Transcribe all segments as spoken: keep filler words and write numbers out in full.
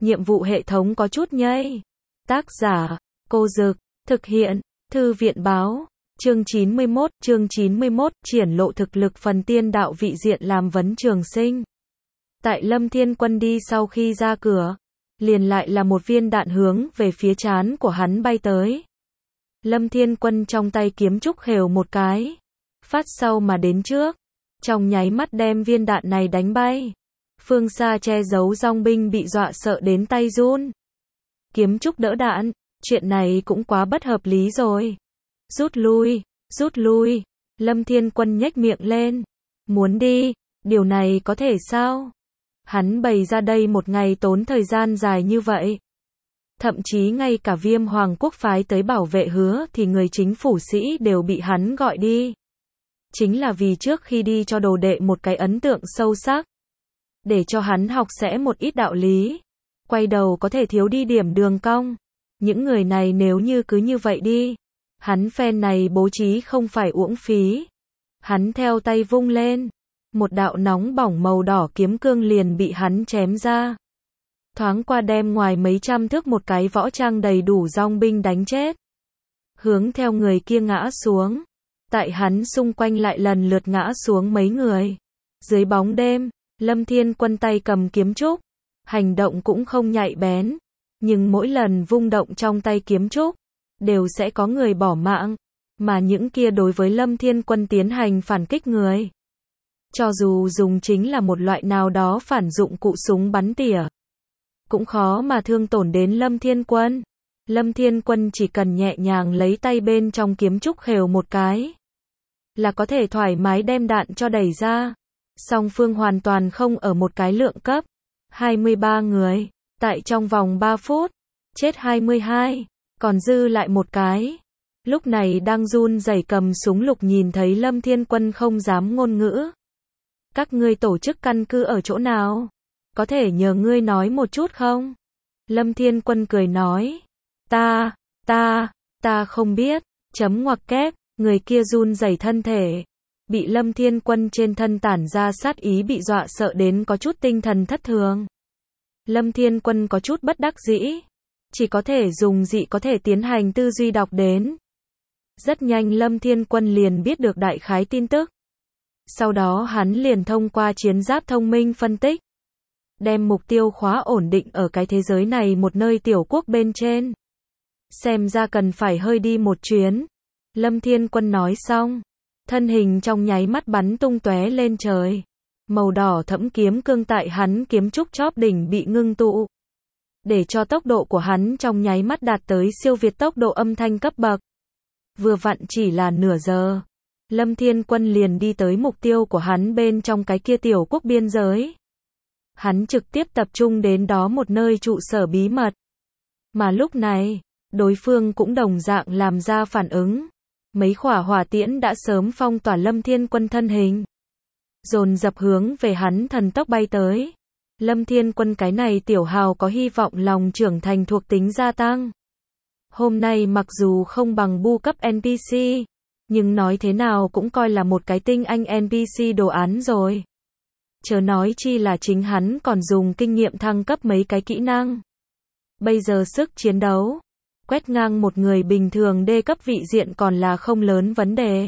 nhiệm vụ hệ thống có chút nhây. Tác giả, Cô Dực, thực hiện, Thư viện báo, chương chín mươi mốt, chương chín mươi mốt, triển lộ thực lực phần tiên đạo vị diện làm vấn trường sinh. Tại Lâm Thiên Quân đi sau khi ra cửa, liền lại là một viên đạn hướng về phía trán của hắn bay tới. Lâm Thiên Quân trong tay kiếm trúc khều một cái, phát sau mà đến trước, trong nháy mắt đem viên đạn này đánh bay. Phương xa che giấu dòng binh bị dọa sợ đến tay run. Kiếm trúc đỡ đạn, chuyện này cũng quá bất hợp lý rồi. Rút lui, rút lui, Lâm Thiên Quân nhếch miệng lên. Muốn đi, điều này có thể sao? Hắn bày ra đây một ngày tốn thời gian dài như vậy. Thậm chí ngay cả Viêm Hoàng quốc phái tới bảo vệ Hứa thì người chính phủ sĩ đều bị hắn gọi đi. Chính là vì trước khi đi cho đồ đệ một cái ấn tượng sâu sắc. Để cho hắn học sẽ một ít đạo lý. Quay đầu có thể thiếu đi điểm đường cong. Những người này nếu như cứ như vậy đi, hắn phen này bố trí không phải uổng phí. Hắn theo tay vung lên, một đạo nóng bỏng màu đỏ kiếm cương liền bị hắn chém ra. Thoáng qua đem ngoài mấy trăm thước một cái võ trang đầy đủ dòng binh đánh chết. Hướng theo người kia ngã xuống. Tại hắn xung quanh lại lần lượt ngã xuống mấy người. Dưới bóng đêm, Lâm Thiên Quân tay cầm kiếm trúc. Hành động cũng không nhạy bén. Nhưng mỗi lần vung động trong tay kiếm trúc, đều sẽ có người bỏ mạng. Mà những kia đối với Lâm Thiên Quân tiến hành phản kích người. Cho dù dùng chính là một loại nào đó phản dụng cụ súng bắn tỉa, cũng khó mà thương tổn đến Lâm Thiên Quân. Lâm Thiên Quân chỉ cần nhẹ nhàng lấy tay bên trong kiếm trúc khều một cái, là có thể thoải mái đem đạn cho đẩy ra. Song phương hoàn toàn không ở một cái lượng cấp. hai mươi ba người, tại trong vòng ba phút, chết hai mươi hai, còn dư lại một cái. Lúc này đang run rẩy cầm súng lục nhìn thấy Lâm Thiên Quân không dám ngôn ngữ. Các ngươi tổ chức căn cứ ở chỗ nào? Có thể nhờ ngươi nói một chút không? Lâm Thiên Quân cười nói. Ta, ta, ta không biết, chấm ngoặc kép, người kia run rẩy thân thể. Bị Lâm Thiên Quân trên thân tản ra sát ý bị dọa sợ đến có chút tinh thần thất thường. Lâm Thiên Quân có chút bất đắc dĩ. Chỉ có thể dùng dị có thể tiến hành tư duy đọc đến. Rất nhanh Lâm Thiên Quân liền biết được đại khái tin tức. Sau đó hắn liền thông qua chiến giáp thông minh phân tích. Đem mục tiêu khóa ổn định ở cái thế giới này một nơi tiểu quốc bên trên. Xem ra cần phải hơi đi một chuyến. Lâm Thiên Quân nói xong. Thân hình trong nháy mắt bắn tung tóe lên trời. Màu đỏ thẫm kiếm cương tại hắn kiếm trúc chóp đỉnh bị ngưng tụ. Để cho tốc độ của hắn trong nháy mắt đạt tới siêu việt tốc độ âm thanh cấp bậc. Vừa vặn chỉ là nửa giờ. Lâm Thiên Quân liền đi tới mục tiêu của hắn bên trong cái kia tiểu quốc biên giới. Hắn trực tiếp tập trung đến đó một nơi trụ sở bí mật. Mà lúc này, đối phương cũng đồng dạng làm ra phản ứng. Mấy khỏa hỏa tiễn đã sớm phong tỏa Lâm Thiên Quân thân hình. Dồn dập hướng về hắn thần tốc bay tới. Lâm Thiên Quân cái này tiểu hào có hy vọng lòng trưởng thành thuộc tính gia tăng. Hôm nay mặc dù không bằng bu cấp en pê xê, nhưng nói thế nào cũng coi là một cái tinh anh en pê xê đồ án rồi. Chớ nói chi là chính hắn còn dùng kinh nghiệm thăng cấp mấy cái kỹ năng. Bây giờ sức chiến đấu, quét ngang một người bình thường đê cấp vị diện còn là không lớn vấn đề.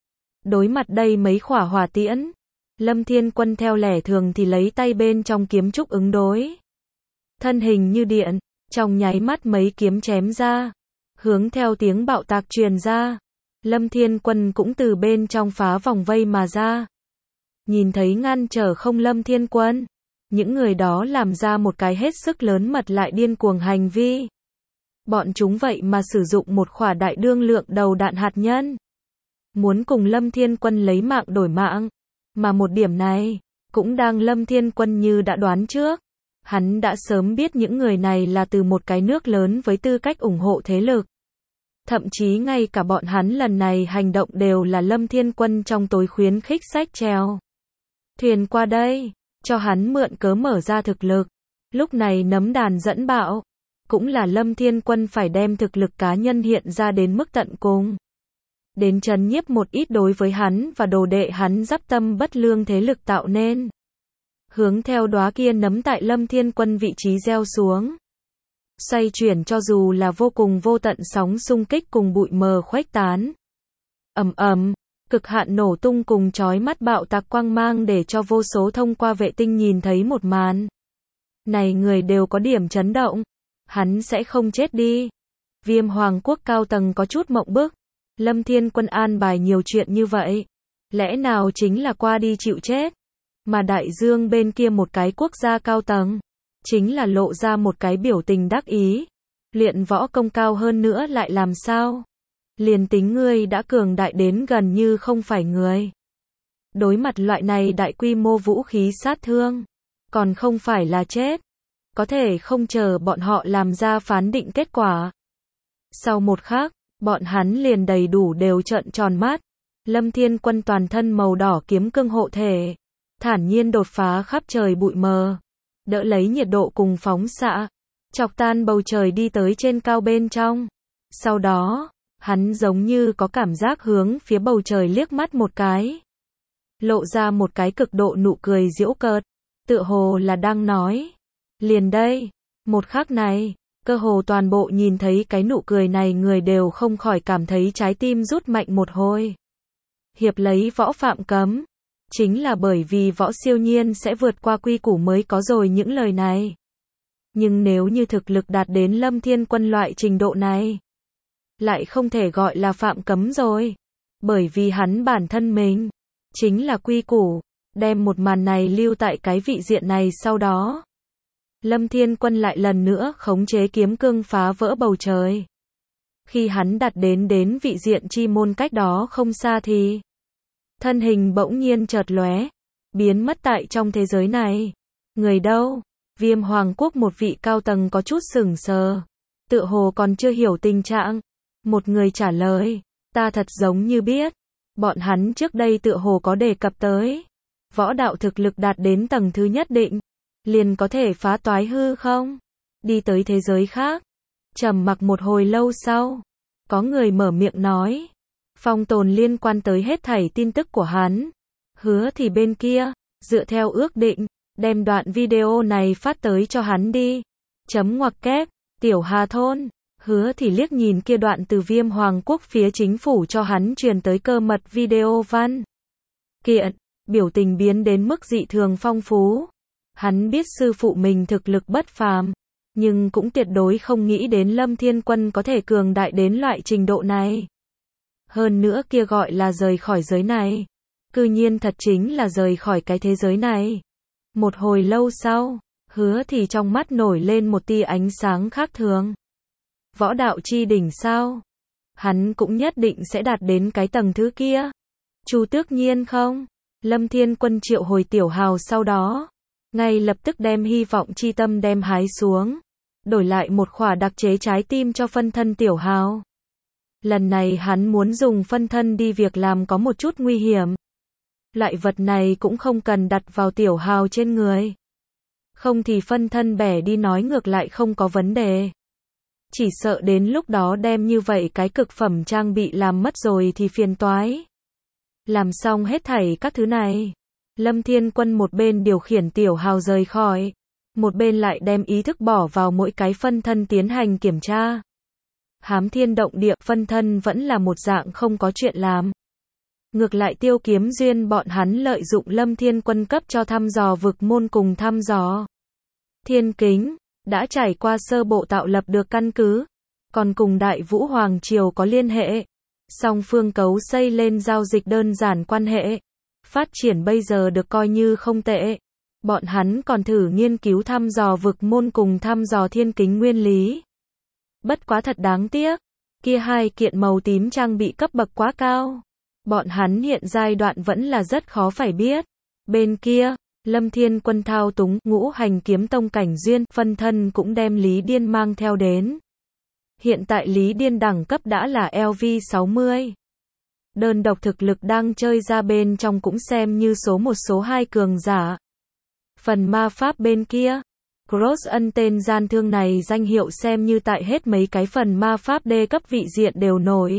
Đối mặt đây mấy khỏa hỏa tiễn, Lâm Thiên Quân theo lẽ thường thì lấy tay bên trong kiếm trúc ứng đối. Thân hình như điện, trong nháy mắt mấy kiếm chém ra, hướng theo tiếng bạo tạc truyền ra. Lâm Thiên Quân cũng từ bên trong phá vòng vây mà ra. Nhìn thấy ngăn trở không Lâm Thiên Quân, những người đó làm ra một cái hết sức lớn mật lại điên cuồng hành vi. Bọn chúng vậy mà sử dụng một khỏa đại đương lượng đầu đạn hạt nhân. Muốn cùng Lâm Thiên Quân lấy mạng đổi mạng. Mà một điểm này, cũng đang Lâm Thiên Quân như đã đoán trước. Hắn đã sớm biết những người này là từ một cái nước lớn với tư cách ủng hộ thế lực. Thậm chí ngay cả bọn hắn lần này hành động đều là Lâm Thiên Quân trong tối khuyến khích sách trèo thuyền qua đây, cho hắn mượn cớ mở ra thực lực. Lúc này nấm đàn dẫn bạo, cũng là Lâm Thiên Quân phải đem thực lực cá nhân hiện ra đến mức tận cùng. Đến trấn nhiếp một ít đối với hắn và đồ đệ hắn giáp tâm bất lương thế lực tạo nên. hướng theo đóa kia nấm tại Lâm Thiên Quân vị trí gieo xuống. Xoay chuyển cho dù là vô cùng vô tận sóng xung kích cùng bụi mờ khuếch tán. Ầm ầm, cực hạn nổ tung cùng chói mắt bạo tạc quang mang để cho vô số thông qua vệ tinh nhìn thấy một màn. Này người đều có điểm chấn động. Hắn sẽ không chết đi. Viêm Hoàng quốc cao tầng có chút mộng bức. Lâm Thiên Quân an bài nhiều chuyện như vậy. Lẽ nào chính là qua đi chịu chết. Mà đại dương bên kia một cái quốc gia cao tầng. Chính là lộ ra một cái biểu tình đắc ý. Luyện võ công cao hơn nữa lại làm sao? Liền tính ngươi đã cường đại đến gần như không phải người. Đối mặt loại này đại quy mô vũ khí sát thương. Còn không phải là chết. Có thể không chờ bọn họ làm ra phán định kết quả. Sau một khắc, bọn hắn liền đầy đủ đều trợn tròn mắt. Lâm Thiên Quân toàn thân màu đỏ kiếm cương hộ thể. Thản nhiên đột phá khắp trời bụi mờ. Đỡ lấy nhiệt độ cùng phóng xạ. Chọc tan bầu trời đi tới trên cao bên trong. Sau đó, hắn giống như có cảm giác hướng phía bầu trời liếc mắt một cái. Lộ ra một cái cực độ nụ cười giễu cợt. Tựa hồ là đang nói. Liền đây, một khắc này, cơ hồ toàn bộ nhìn thấy cái nụ cười này người đều không khỏi cảm thấy trái tim rút mạnh một hồi. Hiệp lấy võ phạm cấm. Chính là bởi vì võ siêu nhiên sẽ vượt qua quy củ mới có rồi những lời này. Nhưng nếu như thực lực đạt đến Lâm Thiên Quân loại trình độ này, lại không thể gọi là phạm cấm rồi. Bởi vì hắn bản thân mình, chính là quy củ, đem một màn này lưu tại cái vị diện này sau đó. Lâm Thiên Quân lại lần nữa khống chế kiếm cương phá vỡ bầu trời. Khi hắn đặt đến đến vị diện chi môn cách đó không xa thì thân hình bỗng nhiên chợt lóe, biến mất tại trong thế giới này. Người đâu? Viêm Hoàng quốc một vị cao tầng có chút sững sờ, tựa hồ còn chưa hiểu tình trạng. Một người trả lời, ta thật giống như biết, bọn hắn trước đây tựa hồ có đề cập tới, võ đạo thực lực đạt đến tầng thứ nhất định, liền có thể phá toái hư không? Đi tới thế giới khác. Trầm mặc một hồi lâu sau, có người mở miệng nói, phong tồn liên quan tới hết thảy tin tức của hắn. Hứa thì bên kia, dựa theo ước định, đem đoạn video này phát tới cho hắn đi. Chấm ngoặc kép, Tiểu Hà Thôn. Hứa thì liếc nhìn kia đoạn từ Viêm Hoàng quốc phía chính phủ cho hắn truyền tới cơ mật video văn kiện, biểu tình biến đến mức dị thường phong phú. Hắn biết sư phụ mình thực lực bất phàm, nhưng cũng tuyệt đối không nghĩ đến Lâm Thiên Quân có thể cường đại đến loại trình độ này. Hơn nữa kia gọi là rời khỏi giới này, cư nhiên thật chính là rời khỏi cái thế giới này. Một hồi lâu sau, hứa thì trong mắt nổi lên một tia ánh sáng khác thường. Võ đạo chi đỉnh sao? Hắn cũng nhất định sẽ đạt đến cái tầng thứ kia. Chu Tước Nhiên không? Lâm Thiên Quân triệu hồi Tiểu Hào sau đó, ngay lập tức đem hy vọng chi tâm đem hái xuống, đổi lại một khỏa đặc chế trái tim cho phân thân Tiểu Hào. Lần này hắn muốn dùng phân thân đi việc làm có một chút nguy hiểm. Loại vật này cũng không cần đặt vào Tiểu Hào trên người. Không thì phân thân bẻ đi nói ngược lại không có vấn đề. Chỉ sợ đến lúc đó đem như vậy cái cực phẩm trang bị làm mất rồi thì phiền toái. Làm xong hết thảy các thứ này, Lâm Thiên Quân một bên điều khiển Tiểu Hào rời khỏi, một bên lại đem ý thức bỏ vào mỗi cái phân thân tiến hành kiểm tra. Hám thiên động địa, phân thân vẫn là một dạng không có chuyện làm. Ngược lại Tiêu Kiếm Duyên bọn hắn lợi dụng Lâm Thiên Quân cấp cho thăm dò vực môn cùng thăm dò thiên kính, đã trải qua sơ bộ tạo lập được căn cứ, còn cùng Đại Vũ Hoàng Triều có liên hệ. Song phương cấu xây lên giao dịch đơn giản quan hệ. Phát triển bây giờ được coi như không tệ. Bọn hắn còn thử nghiên cứu thăm dò vực môn cùng thăm dò thiên kính nguyên lý. Bất quá thật đáng tiếc, kia hai kiện màu tím trang bị cấp bậc quá cao. Bọn hắn hiện giai đoạn vẫn là rất khó phải biết. Bên kia, Lâm Thiên Quân thao túng ngũ hành kiếm tông cảnh duyên, phân thân cũng đem Lý Điên mang theo đến. Hiện tại Lý Điên đẳng cấp đã là L V sáu mươi. Đơn độc thực lực đang chơi ra bên trong cũng xem như số một số hai cường giả. Phần ma pháp bên kia, Cross ân tên gian thương này danh hiệu xem như tại hết mấy cái phần ma pháp D cấp vị diện đều nổi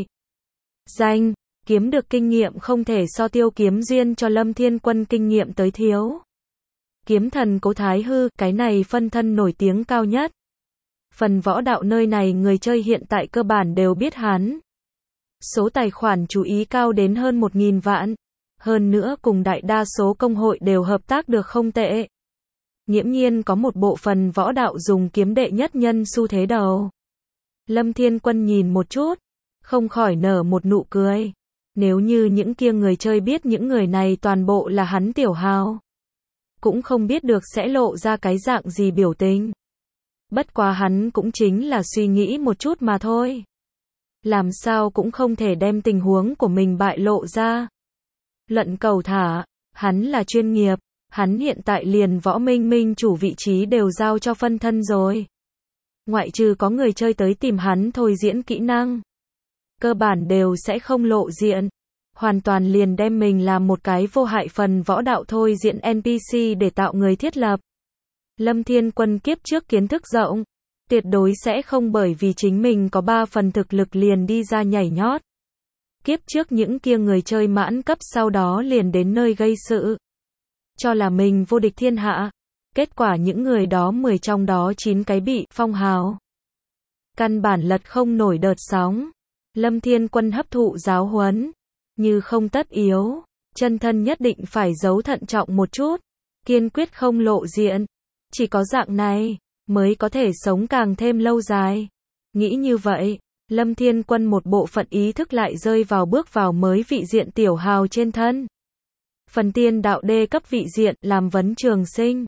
danh, kiếm được kinh nghiệm không thể so Tiêu Kiếm Duyên cho Lâm Thiên Quân kinh nghiệm tới thiếu. Kiếm thần Cố Thái Hư, cái này phân thân nổi tiếng cao nhất. Phần võ đạo nơi này người chơi hiện tại cơ bản đều biết hắn. Số tài khoản chú ý cao đến hơn một nghìn vạn. Hơn nữa cùng đại đa số công hội đều hợp tác được không tệ. Nghiễm nhiên có một bộ phần võ đạo dùng kiếm đệ nhất nhân xu thế đầu. Lâm Thiên Quân nhìn một chút, không khỏi nở một nụ cười. Nếu như những kia người chơi biết những người này toàn bộ là hắn tiểu hào, cũng không biết được sẽ lộ ra cái dạng gì biểu tình. Bất quá hắn cũng chính là suy nghĩ một chút mà thôi. Làm sao cũng không thể đem tình huống của mình bại lộ ra. Luận cầu thả, hắn là chuyên nghiệp, hắn hiện tại liền võ minh minh chủ vị trí đều giao cho phân thân rồi. Ngoại trừ có người chơi tới tìm hắn thôi diễn kỹ năng, cơ bản đều sẽ không lộ diện. Hoàn toàn liền đem mình làm một cái vô hại phần võ đạo thôi diễn en pê xê để tạo người thiết lập. Lâm Thiên Quân kiếp trước kiến thức rộng, tuyệt đối sẽ không bởi vì chính mình có ba phần thực lực liền đi ra nhảy nhót. Kiếp trước những kia người chơi mãn cấp sau đó liền đến nơi gây sự, cho là mình vô địch thiên hạ. Kết quả những người đó mười trong đó chín cái bị phong hào. Căn bản lật không nổi đợt sóng. Lâm Thiên Quân hấp thụ giáo huấn, như không tất yếu, chân thân nhất định phải giấu thận trọng một chút, kiên quyết không lộ diện. Chỉ có dạng này mới có thể sống càng thêm lâu dài. Nghĩ như vậy, Lâm Thiên Quân một bộ phận ý thức lại rơi vào bước vào mới vị diện tiểu hào trên thân. Phần tiên đạo đê cấp vị diện, làm vấn trường sinh.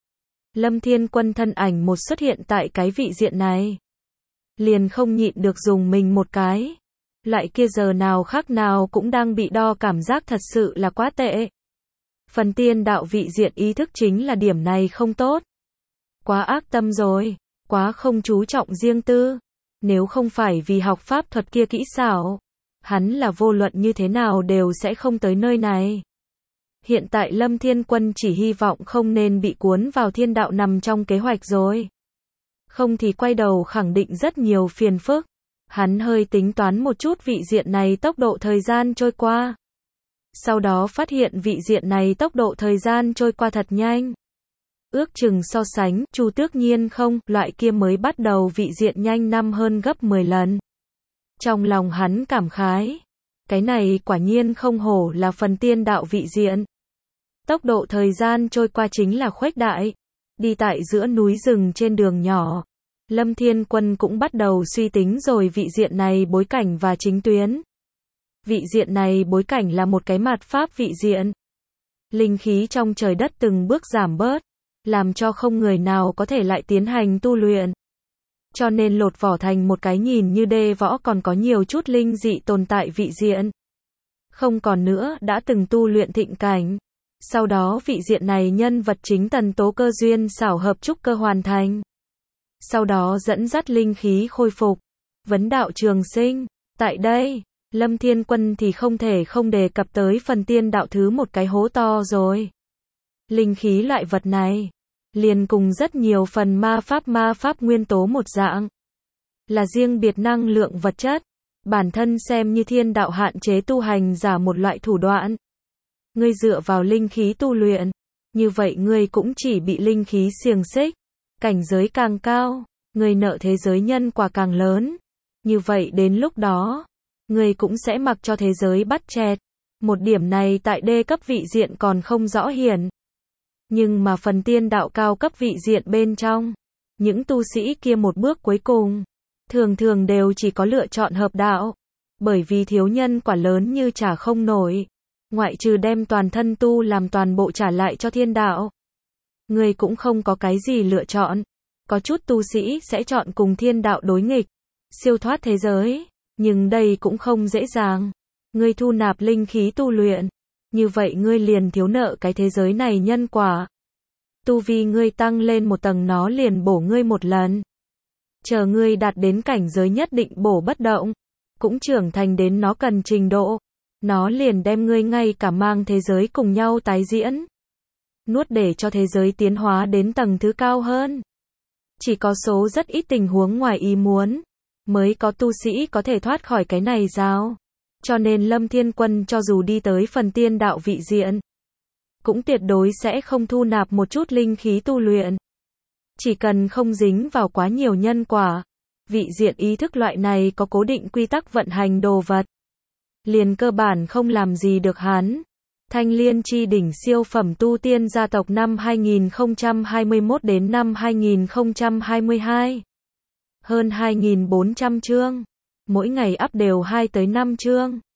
Lâm Thiên Quân thân ảnh một xuất hiện tại cái vị diện này, liền không nhịn được dùng mình một cái. Loại kia giờ nào khác nào cũng đang bị đo cảm giác thật sự là quá tệ. Phần tiên đạo vị diện ý thức chính là điểm này không tốt. Quá ác tâm rồi, quá không chú trọng riêng tư. Nếu không phải vì học pháp thuật kia kỹ xảo, hắn là vô luận như thế nào đều sẽ không tới nơi này. Hiện tại Lâm Thiên Quân chỉ hy vọng không nên bị cuốn vào thiên đạo nằm trong kế hoạch rồi. Không thì quay đầu khẳng định rất nhiều phiền phức. Hắn hơi tính toán một chút vị diện này tốc độ thời gian trôi qua. Sau đó phát hiện vị diện này tốc độ thời gian trôi qua thật nhanh. Ước chừng so sánh, Chu Tước Nhiên không, loại kia mới bắt đầu vị diện nhanh năm hơn gấp mười lần. Trong lòng hắn cảm khái. Cái này quả nhiên không hổ là phần tiên đạo vị diện. Tốc độ thời gian trôi qua chính là khuếch đại. Đi tại giữa núi rừng trên đường nhỏ, Lâm Thiên Quân cũng bắt đầu suy tính rồi vị diện này bối cảnh và chính tuyến. Vị diện này bối cảnh là một cái mạt pháp vị diện. Linh khí trong trời đất từng bước giảm bớt, làm cho không người nào có thể lại tiến hành tu luyện. Cho nên lột vỏ thành một cái nhìn như đê võ còn có nhiều chút linh dị tồn tại vị diện. Không còn nữa đã từng tu luyện thịnh cảnh. Sau đó vị diện này nhân vật chính tần tố cơ duyên xảo hợp trúc cơ hoàn thành. Sau đó dẫn dắt linh khí khôi phục. Vấn đạo trường sinh. Tại đây, Lâm Thiên Quân thì không thể không đề cập tới phần tiên đạo thứ một cái hố to rồi. Linh khí loại vật này, liền cùng rất nhiều phần ma pháp ma pháp nguyên tố một dạng. Là riêng biệt năng lượng vật chất. Bản thân xem như thiên đạo hạn chế tu hành giả một loại thủ đoạn. Ngươi dựa vào linh khí tu luyện, như vậy ngươi cũng chỉ bị linh khí xiềng xích. Cảnh giới càng cao, ngươi nợ thế giới nhân quả càng lớn. Như vậy đến lúc đó, ngươi cũng sẽ mặc cho thế giới bắt chẹt. Một điểm này tại đê cấp vị diện còn không rõ hiển. Nhưng mà phần tiên đạo cao cấp vị diện bên trong, những tu sĩ kia một bước cuối cùng, thường thường đều chỉ có lựa chọn hợp đạo. Bởi vì thiếu nhân quả lớn như trả không nổi. Ngoại trừ đem toàn thân tu làm toàn bộ trả lại cho thiên đạo, người cũng không có cái gì lựa chọn. Có chút tu sĩ sẽ chọn cùng thiên đạo đối nghịch, siêu thoát thế giới, nhưng đây cũng không dễ dàng. Ngươi thu nạp linh khí tu luyện, như vậy ngươi liền thiếu nợ cái thế giới này nhân quả. Tu vi ngươi tăng lên một tầng nó liền bổ ngươi một lần. Chờ ngươi đạt đến cảnh giới nhất định bổ bất động, cũng trưởng thành đến nó cần trình độ, nó liền đem ngươi ngay cả mang thế giới cùng nhau tái diễn. Nuốt để cho thế giới tiến hóa đến tầng thứ cao hơn. Chỉ có số rất ít tình huống ngoài ý muốn, mới có tu sĩ có thể thoát khỏi cái này rào. Cho nên Lâm Thiên Quân cho dù đi tới phần tiên đạo vị diện, cũng tuyệt đối sẽ không thu nạp một chút linh khí tu luyện. Chỉ cần không dính vào quá nhiều nhân quả, vị diện ý thức loại này có cố định quy tắc vận hành đồ vật, liền cơ bản không làm gì được hắn. Thanh Liên chi đỉnh siêu phẩm tu tiên gia tộc năm hai nghìn không trăm hai mươi mốt đến năm hai nghìn không trăm hai mươi hai. Hơn hai nghìn bốn trăm chương. Mỗi ngày up đều hai tới năm chương.